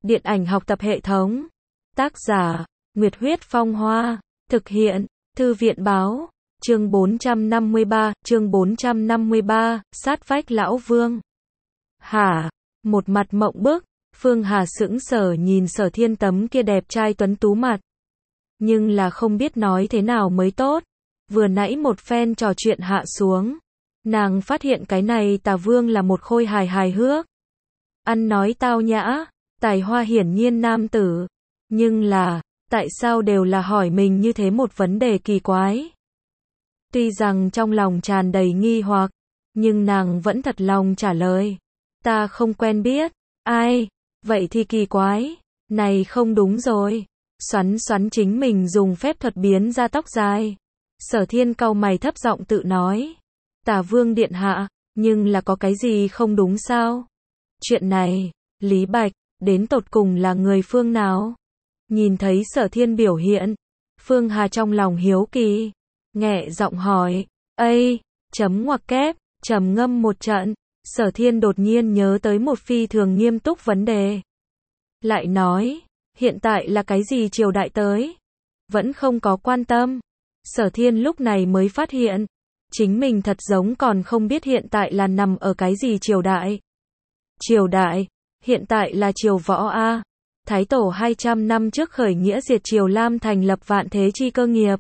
Điện ảnh học tập hệ thống. Tác giả, Nguyệt Huyết Phong Hoa. Thực hiện, Thư viện Báo. Chương 453, sát vách lão Vương. Hả? Một mặt mộng bức, Phương Hà sững sờ nhìn Sở Thiên tấm kia đẹp trai tuấn tú mặt. Nhưng là không biết nói thế nào mới tốt. Vừa nãy một phen trò chuyện hạ xuống, nàng phát hiện cái này Tà Vương là một khôi hài hài hước. Ăn nói tao nhã, tài hoa hiển nhiên nam tử. Nhưng là, tại sao đều là hỏi mình như thế một vấn đề kỳ quái? Tuy rằng trong lòng tràn đầy nghi hoặc, nhưng nàng vẫn thật lòng trả lời. Ta không quen biết. Ai? Vậy thì kỳ quái. Này không đúng rồi. Xoắn xoắn chính mình dùng phép thuật biến ra tóc dài. Sở Thiên cau mày thấp giọng tự nói. Tà Vương điện hạ, nhưng là có cái gì không đúng sao? Chuyện này, Lý Bạch, đến tột cùng là người phương nào? Nhìn thấy Sở Thiên biểu hiện, Phương Hà trong lòng hiếu kỳ, nghẹ giọng hỏi, ây, chấm ngoặc kép, trầm ngâm một trận, Sở Thiên đột nhiên nhớ tới một phi thường nghiêm túc vấn đề. Lại nói, hiện tại là cái gì triều đại tới? Vẫn không có quan tâm. Sở Thiên lúc này mới phát hiện, chính mình thật giống còn không biết hiện tại là nằm ở cái gì triều đại. Triều đại, hiện tại là triều Võ A. Thái Tổ 200 năm trước khởi nghĩa diệt triều Lam thành lập vạn thế chi cơ nghiệp.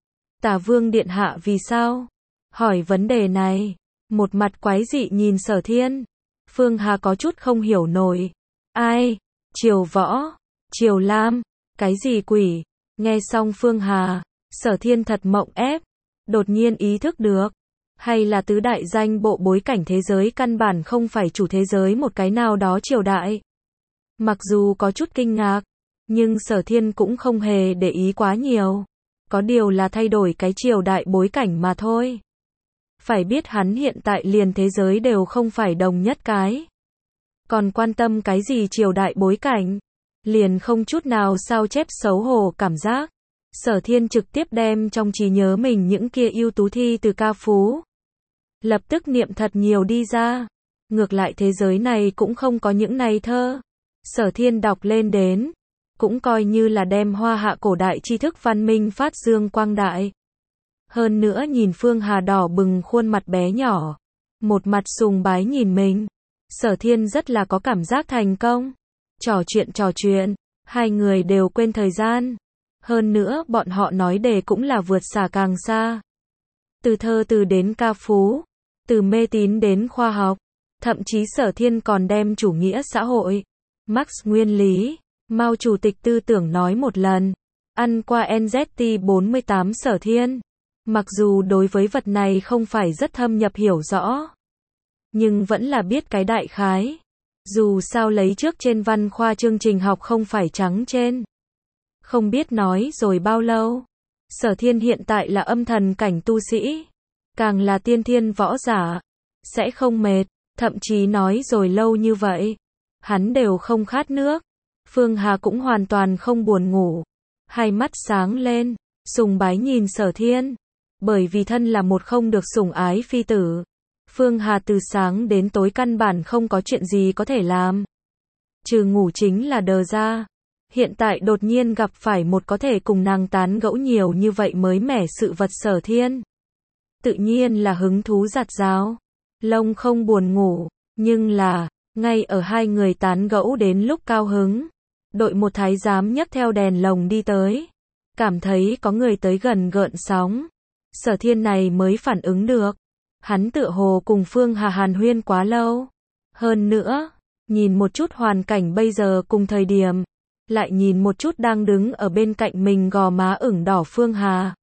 Tà Vương điện hạ vì sao? Hỏi vấn đề này, một mặt quái dị nhìn Sở Thiên. Phương Hà có chút không hiểu nổi. Ai? Triều Võ? Triều Lam? Cái gì quỷ? Nghe xong Phương Hà, Sở Thiên thật mộng ép. Đột nhiên ý thức được. Hay là tứ đại danh bộ bối cảnh thế giới căn bản không phải chủ thế giới một cái nào đó triều đại. Mặc dù có chút kinh ngạc, nhưng Sở Thiên cũng không hề để ý quá nhiều. Có điều là thay đổi cái triều đại bối cảnh mà thôi. Phải biết hắn hiện tại liền thế giới đều không phải đồng nhất cái. Còn quan tâm cái gì triều đại bối cảnh? Liền không chút nào sao chép xấu hổ cảm giác. Sở Thiên trực tiếp đem trong trí nhớ mình những kia ưu tú thi từ ca phú. Lập tức niệm thật nhiều đi ra. Ngược lại thế giới này cũng không có những này thơ. Sở Thiên đọc lên đến, cũng coi như là đem hoa hạ cổ đại tri thức văn minh phát dương quang đại. Hơn nữa nhìn Phương Hà đỏ bừng khuôn mặt bé nhỏ, một mặt sùng bái nhìn mình. Sở Thiên rất là có cảm giác thành công. Trò chuyện, hai người đều quên thời gian. Hơn nữa bọn họ nói đề cũng là vượt xả càng xa. Từ thơ từ đến ca phú, từ mê tín đến khoa học, thậm chí Sở Thiên còn đem chủ nghĩa xã hội, Marx nguyên lý, Mao chủ tịch tư tưởng nói một lần. Ăn qua NZT 48 Sở Thiên. Mặc dù đối với vật này không phải rất thâm nhập hiểu rõ, nhưng vẫn là biết cái đại khái. Dù sao lấy trước trên văn khoa chương trình học không phải trắng trên. Không biết nói rồi bao lâu. Sở Thiên hiện tại là âm thần cảnh tu sĩ, càng là tiên thiên võ giả, sẽ không mệt, thậm chí nói rồi lâu như vậy, hắn đều không khát nước. Phương Hà cũng hoàn toàn không buồn ngủ, hai mắt sáng lên, sùng bái nhìn Sở Thiên. Bởi vì thân là một không được sủng ái phi tử, Phương Hà từ sáng đến tối căn bản không có chuyện gì có thể làm. Trừ ngủ chính là đờ ra. Hiện tại đột nhiên gặp phải một có thể cùng nàng tán gẫu nhiều như vậy mới mẻ sự vật Sở Thiên. Tự nhiên là hứng thú rạt rào. Lông không buồn ngủ, nhưng là, ngay ở hai người tán gẫu đến lúc cao hứng, đội một thái giám nhấc theo đèn lồng đi tới. Cảm thấy có người tới gần gợn sóng. Sở Thiên này mới phản ứng được. Hắn tựa hồ cùng Phương Hà hàn huyên quá lâu. Hơn nữa, nhìn một chút hoàn cảnh bây giờ cùng thời điểm, lại nhìn một chút đang đứng ở bên cạnh mình gò má ửng đỏ Phương Hà.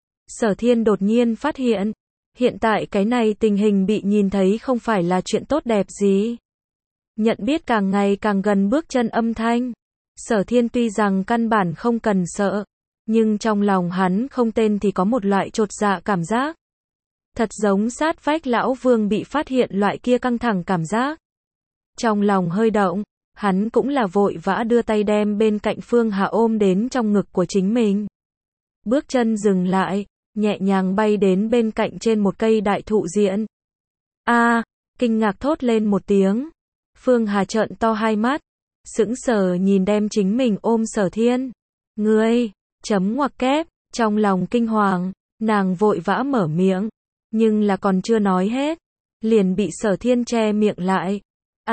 Sở Thiên đột nhiên phát hiện, hiện tại cái này tình hình bị nhìn thấy không phải là chuyện tốt đẹp gì. Nhận biết càng ngày càng gần bước chân âm thanh. Sở Thiên tuy rằng căn bản không cần sợ, nhưng trong lòng hắn không tên thì có một loại chột dạ cảm giác. Thật giống sát vách lão Vương bị phát hiện loại kia căng thẳng cảm giác. Trong lòng hơi động, hắn cũng là vội vã đưa tay đem bên cạnh Phương Hà ôm đến trong ngực của chính mình. Bước chân dừng lại, nhẹ nhàng bay đến bên cạnh trên một cây đại thụ diện. A, kinh ngạc thốt lên một tiếng. Phương Hà trợn to hai mắt, sững sờ nhìn đem chính mình ôm Sở Thiên. Ngươi, chấm ngoặc kép, trong lòng kinh hoàng, nàng vội vã mở miệng, nhưng là còn chưa nói hết, liền bị Sở Thiên che miệng lại.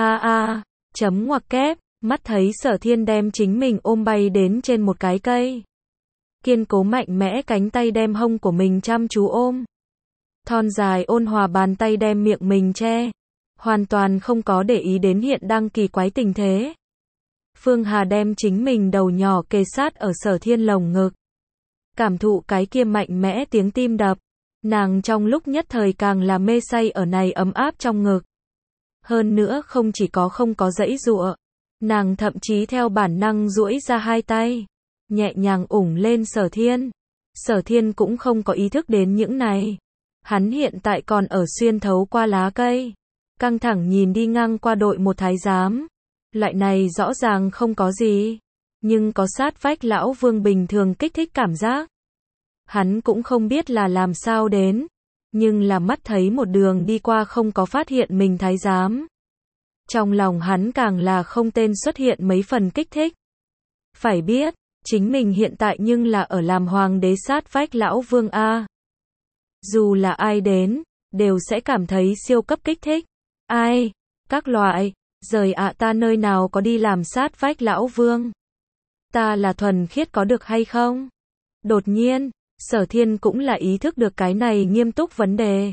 Chấm ngoặc kép, mắt thấy Sở Thiên đem chính mình ôm bay đến trên một cái cây. Kiên cố mạnh mẽ cánh tay đem hông của mình chăm chú ôm. Thon dài ôn hòa bàn tay đem miệng mình che. Hoàn toàn không có để ý đến hiện đang kỳ quái tình thế. Phương Hà đem chính mình đầu nhỏ kề sát ở Sở Thiên lồng ngực. Cảm thụ cái kia mạnh mẽ tiếng tim đập. Nàng trong lúc nhất thời càng là mê say ở này ấm áp trong ngực. Hơn nữa không chỉ có không có giãy giụa, nàng thậm chí theo bản năng duỗi ra hai tay, nhẹ nhàng ủng lên Sở Thiên. Sở Thiên cũng không có ý thức đến những này. Hắn hiện tại còn ở xuyên thấu qua lá cây, căng thẳng nhìn đi ngang qua đội một thái giám. Loại này rõ ràng không có gì, nhưng có sát vách lão vương bình thường kích thích cảm giác. Hắn cũng không biết là làm sao đến, nhưng là mắt thấy một đường đi qua không có phát hiện mình thái giám. Trong lòng hắn càng là không tên xuất hiện mấy phần kích thích. Phải biết, chính mình hiện tại nhưng là ở làm hoàng đế sát vách lão vương A. Dù là ai đến, đều sẽ cảm thấy siêu cấp kích thích. Ai? Các loại, rời ta nơi nào có đi làm sát vách lão vương. Ta là thuần khiết có được hay không? Đột nhiên, Sở Thiên cũng là ý thức được cái này nghiêm túc vấn đề.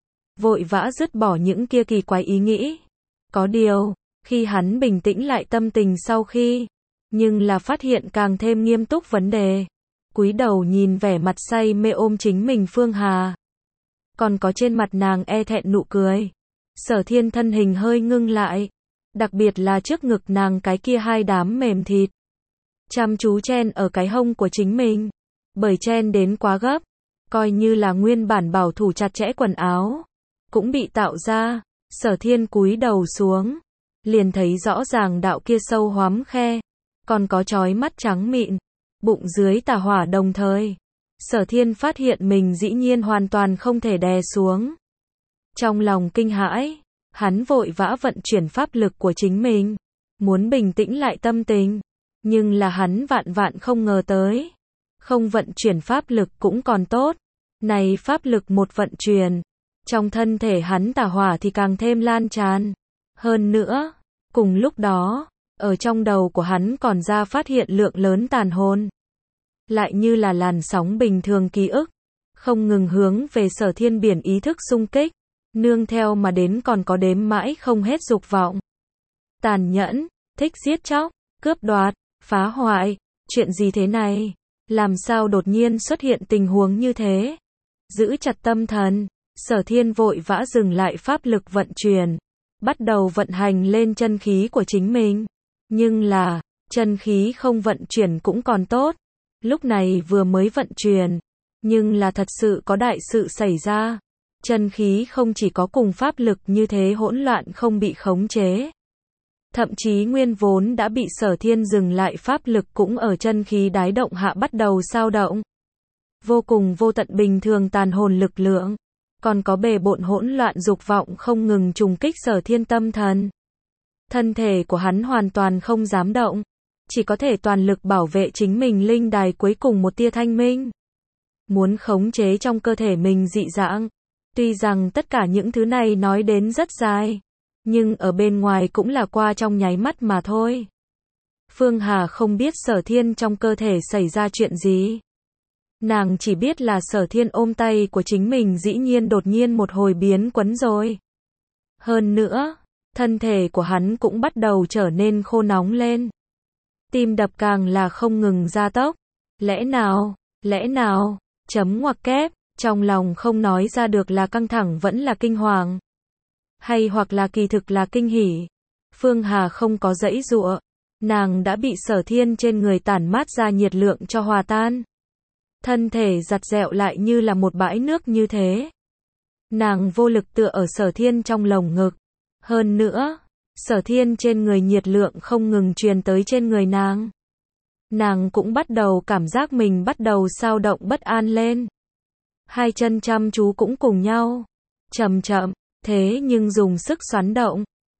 Vội vã dứt bỏ những kia kỳ quái ý nghĩ. Có điều, khi hắn bình tĩnh lại tâm tình sau khi, nhưng là phát hiện càng thêm nghiêm túc vấn đề. Cúi đầu nhìn vẻ mặt say mê ôm chính mình Phương Hà. Còn có trên mặt nàng e thẹn nụ cười. Sở Thiên thân hình hơi ngưng lại. Đặc biệt là trước ngực nàng cái kia hai đám mềm thịt. Chăm chú chen ở cái hông của chính mình. Bởi chen đến quá gấp. Coi như là nguyên bản bảo thủ chặt chẽ quần áo. Cũng bị tạo ra. Sở Thiên cúi đầu xuống. Liền thấy rõ ràng đạo kia sâu hoắm khe. Còn có chói mắt trắng mịn. Bụng dưới tà hỏa đồng thời. Sở Thiên phát hiện mình dĩ nhiên hoàn toàn không thể đè xuống. Trong lòng kinh hãi, hắn vội vã vận chuyển pháp lực của chính mình, muốn bình tĩnh lại tâm tình, nhưng là hắn vạn vạn không ngờ tới, không vận chuyển pháp lực cũng còn tốt, này pháp lực một vận chuyển, trong thân thể hắn tà hỏa thì càng thêm lan tràn. Hơn nữa, cùng lúc đó, ở trong đầu của hắn còn ra phát hiện lượng lớn tàn hồn, lại như là làn sóng bình thường ký ức, không ngừng hướng về Sở Thiên biển ý thức xung kích. Nương theo mà đến còn có đếm mãi không hết dục vọng. Tàn nhẫn, thích giết chóc, cướp đoạt, phá hoại, chuyện gì thế này? Làm sao đột nhiên xuất hiện tình huống như thế? Giữ chặt tâm thần, Sở Thiên vội vã dừng lại pháp lực vận chuyển, bắt đầu vận hành lên chân khí của chính mình. Nhưng là, chân khí không vận chuyển cũng còn tốt. Lúc này vừa mới vận chuyển, nhưng là thật sự có đại sự xảy ra. Chân khí không chỉ có cùng pháp lực như thế hỗn loạn không bị khống chế. Thậm chí nguyên vốn đã bị Sở Thiên dừng lại pháp lực cũng ở chân khí đái động hạ bắt đầu sao động. Vô cùng vô tận bình thường tàn hồn lực lượng. Còn có bề bộn hỗn loạn dục vọng không ngừng trùng kích Sở Thiên tâm thần. Thân thể của hắn hoàn toàn không dám động. Chỉ có thể toàn lực bảo vệ chính mình linh đài cuối cùng một tia thanh minh. Muốn khống chế trong cơ thể mình dị dạng. Tuy rằng tất cả những thứ này nói đến rất dài, nhưng ở bên ngoài cũng là qua trong nháy mắt mà thôi. Phương Hà không biết Sở Thiên trong cơ thể xảy ra chuyện gì. Nàng chỉ biết là Sở Thiên ôm tay của chính mình dĩ nhiên đột nhiên một hồi biến quấn rồi. Hơn nữa, thân thể của hắn cũng bắt đầu trở nên khô nóng lên. Tim đập càng là không ngừng gia tốc. Lẽ nào, chấm ngoặc kép. Trong lòng không nói ra được là căng thẳng vẫn là kinh hoàng. Hay hoặc là kỳ thực là kinh hỉ. Phương Hà không có giãy giụa. Nàng đã bị Sở Thiên trên người tản mát ra nhiệt lượng cho hòa tan. Thân thể giặt dẹo lại như là một bãi nước như thế. Nàng vô lực tựa ở Sở Thiên trong lồng ngực. Hơn nữa, Sở Thiên trên người nhiệt lượng không ngừng truyền tới trên người nàng. Nàng cũng bắt đầu cảm giác mình bắt đầu sao động bất an lên. Hai chân chăm chú cũng cùng nhau, chậm chậm, thế nhưng dùng sức xoắn động.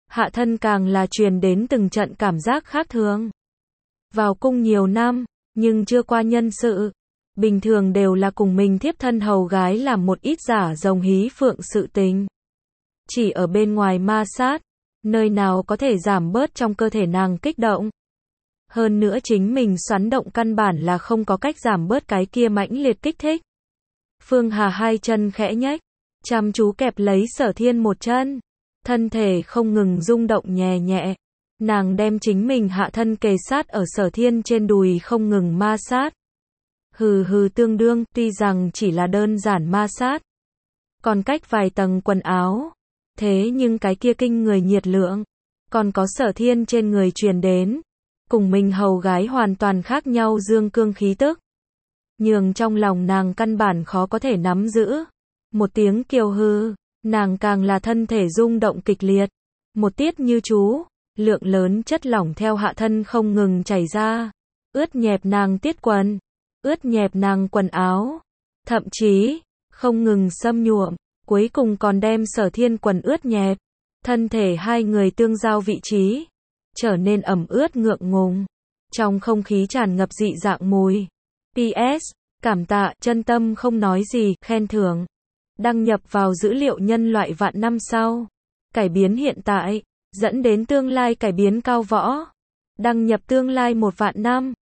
hạ thân càng là truyền đến từng trận cảm giác khác thường. Vào cung nhiều năm, nhưng chưa qua nhân sự. Bình thường đều là cùng mình thiếp thân hầu gái làm một ít giả rồng hí phượng sự tình. Chỉ ở bên ngoài ma sát, nơi nào có thể giảm bớt trong cơ thể nàng kích động. Hơn nữa chính mình xoắn động căn bản là không có cách giảm bớt cái kia mãnh liệt kích thích. Phương Hà hai chân khẽ nhếch, chăm chú kẹp lấy Sở Thiên một chân. Thân thể không ngừng rung động nhẹ nhẹ. Nàng đem chính mình hạ thân kề sát ở Sở Thiên trên đùi không ngừng ma sát. Hừ hừ tương đương, tuy rằng chỉ là đơn giản ma sát. Còn cách vài tầng quần áo. Thế nhưng cái kia kinh người nhiệt lượng, còn có Sở Thiên trên người truyền đến. Cùng mình hầu gái hoàn toàn khác nhau dương cương khí tức. Nhường trong lòng nàng căn bản khó có thể nắm giữ. Một tiếng kiều hư, nàng càng là thân thể rung động kịch liệt. Một tiết như chú, lượng lớn chất lỏng theo hạ thân không ngừng chảy ra. Ướt nhẹp nàng tiết quần, ướt nhẹp nàng quần áo. Thậm chí, không ngừng xâm nhuộm, cuối cùng còn đem Sở Thiên quần ướt nhẹp. Thân thể hai người tương giao vị trí, trở nên ẩm ướt ngượng ngùng. Trong không khí tràn ngập dị dạng mùi. PS, cảm tạ, chân tâm không nói gì, khen thưởng. Đăng nhập vào dữ liệu nhân loại vạn năm sau. Cải biến hiện tại, dẫn đến tương lai cải biến cao võ. Đăng nhập tương lai 1 vạn năm.